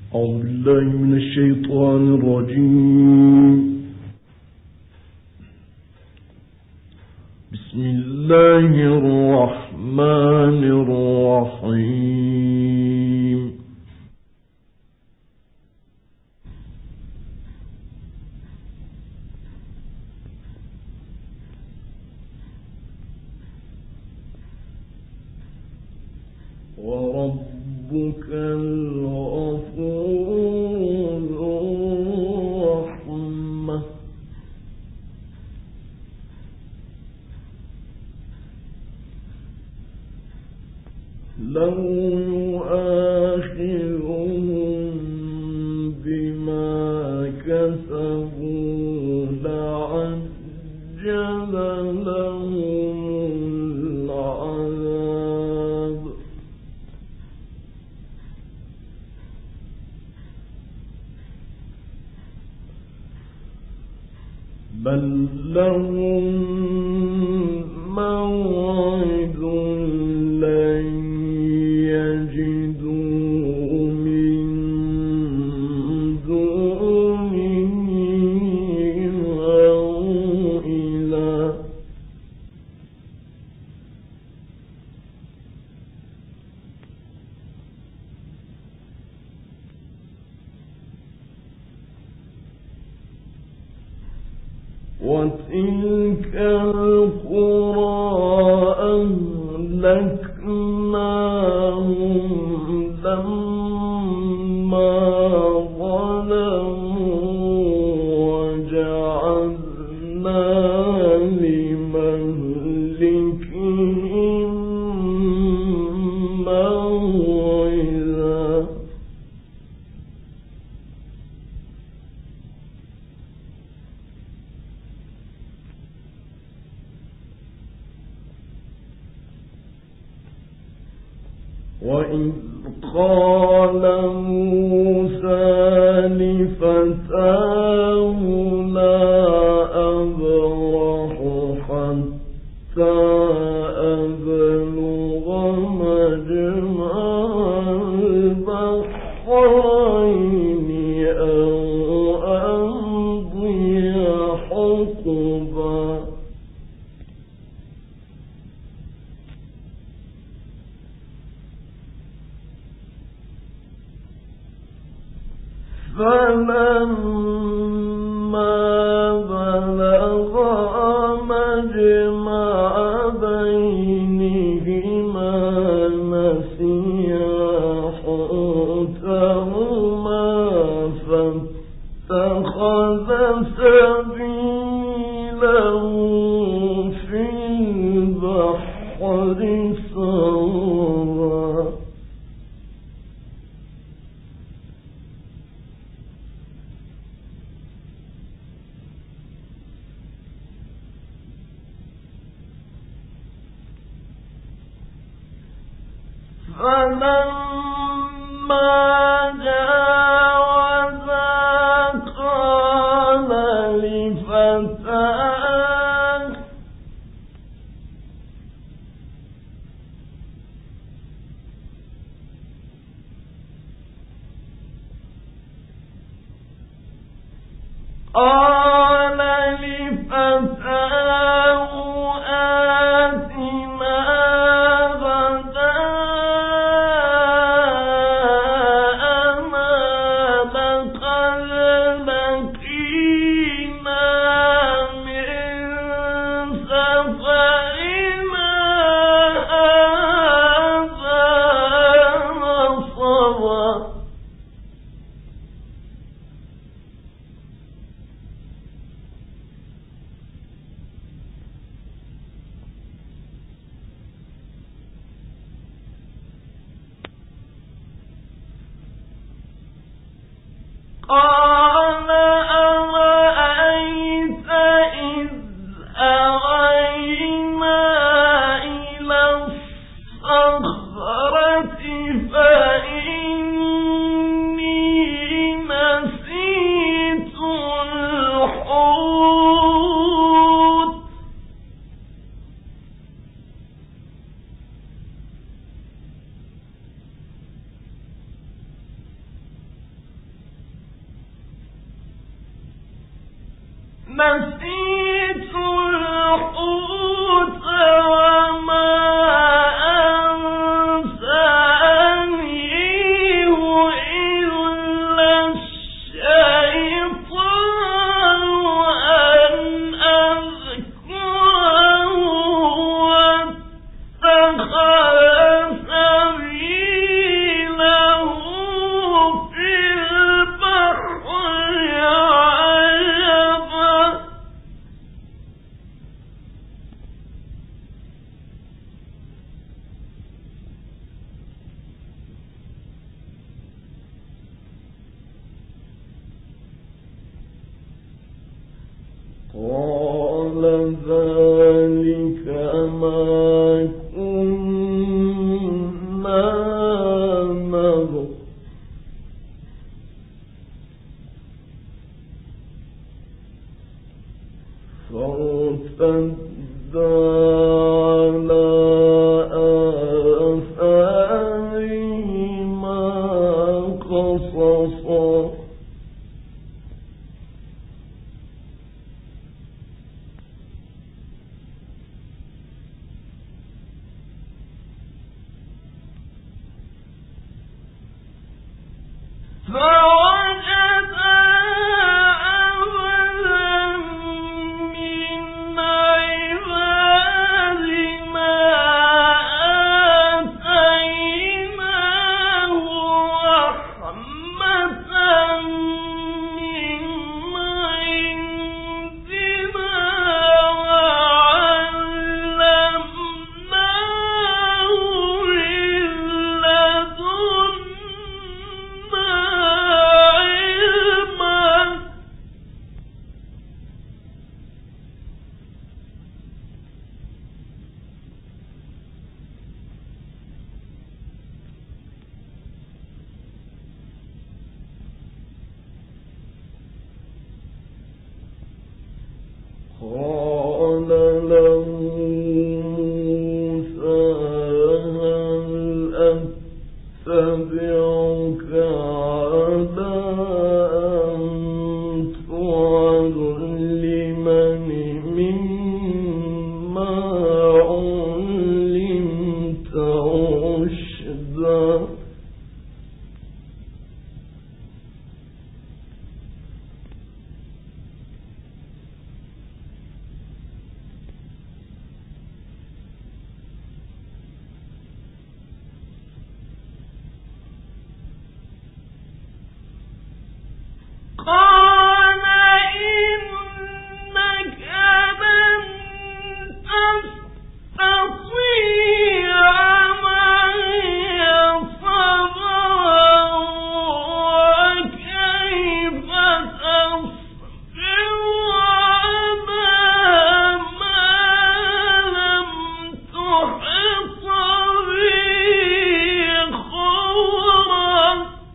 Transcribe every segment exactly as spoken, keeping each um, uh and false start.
أعوذ بالله من الشيطان الرجيم. بسم الله الرحمن الرحيم. وربك الغفور الرحمة لو يؤاخذهم بما كسبوا لعجل لهم العذاب بل لهم موعد لن يجدوا من دونه موئلا وتلك القرى أهلكناهم لما ظلموا وجعلنا لمهلكهم موعدا وإذ قال موسى لفتاه لا أبرح حتى أبلغ مجمع البحرين أو أمضي حقبا فلما بلغا مجمع بينهما نسيا حوتهما فاتخذ سبيله في البحر سربا فلما جاوزا قال لفتاه قال لفتاه آتنا نسيت الحوت وما أنسانيه إلا الشيطان أن أذكره واتخذ سبيله في البحر عجبا. قال ذلك ما كنا نبغي فارتدا على آثارهما قصصا. فوجدا عبدا من عبادنا آتيناه رحمة من عندنا وعلمناه من لدنا علما. قال له موسى هل أتبعك على أن تعلمني مما علمت رشدا. قال إنك لن تستطيع معي صبرا وكيف تصبر على ما لم تحط به خبرا.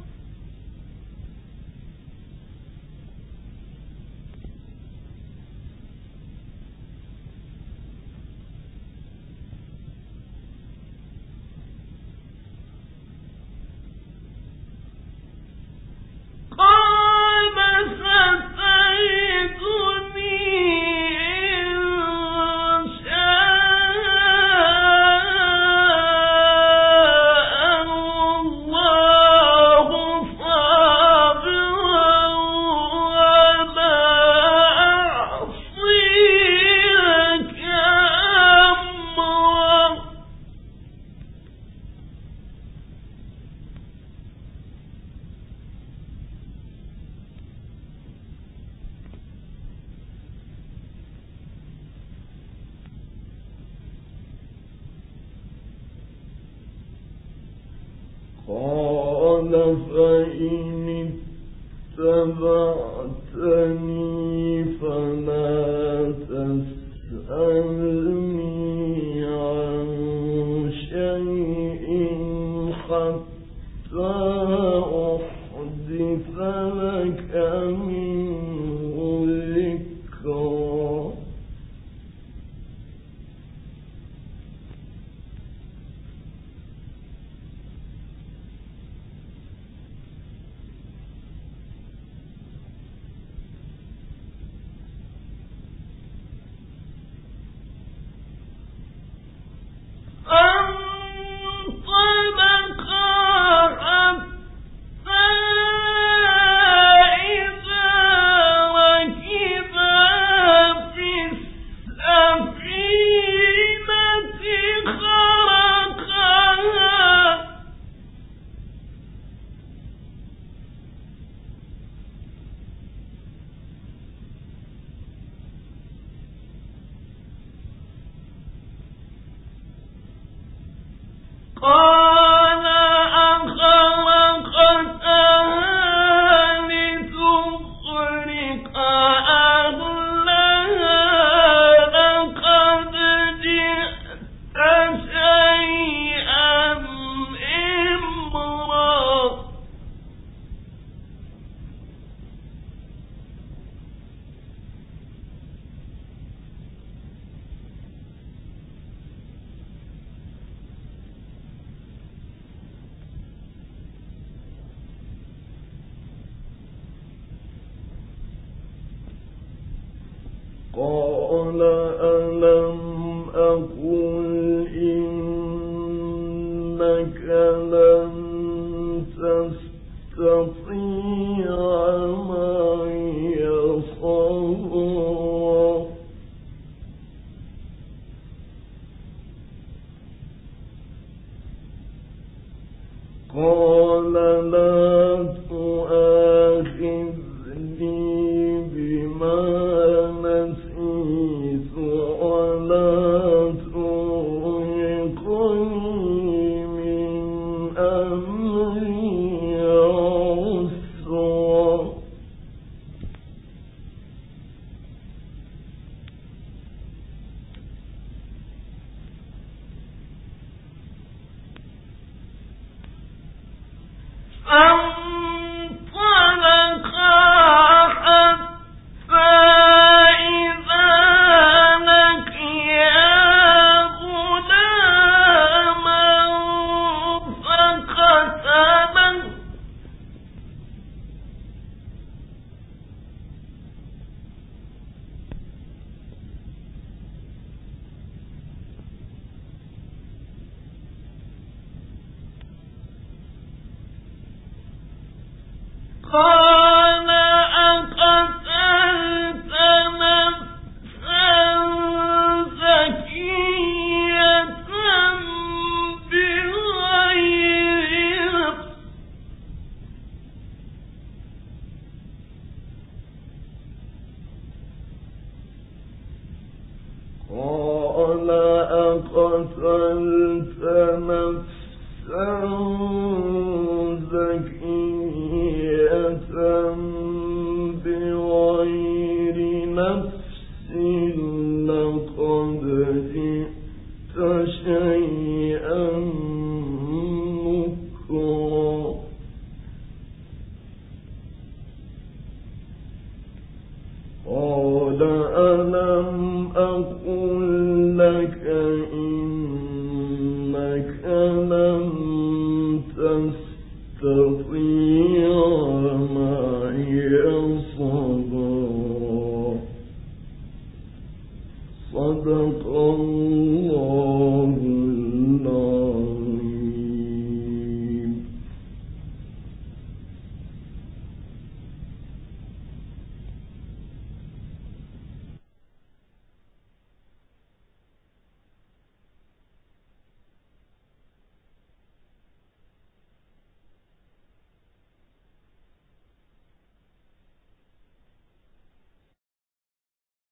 قال ستجدني إن شاء الله صابرا ولا أعصي لك أمرا. قال فإن اتبعتني فلا تسألني عن شيء حتى أحدث لك منه ذكرا. قال أقتلت نفسا زكية بغير نفس قال أقتلت نفسا زكية بغير نفس لقد جئت شيئا نكرا قال ألم أقل لك إنك لن تستطيع معي صبرا صدق الله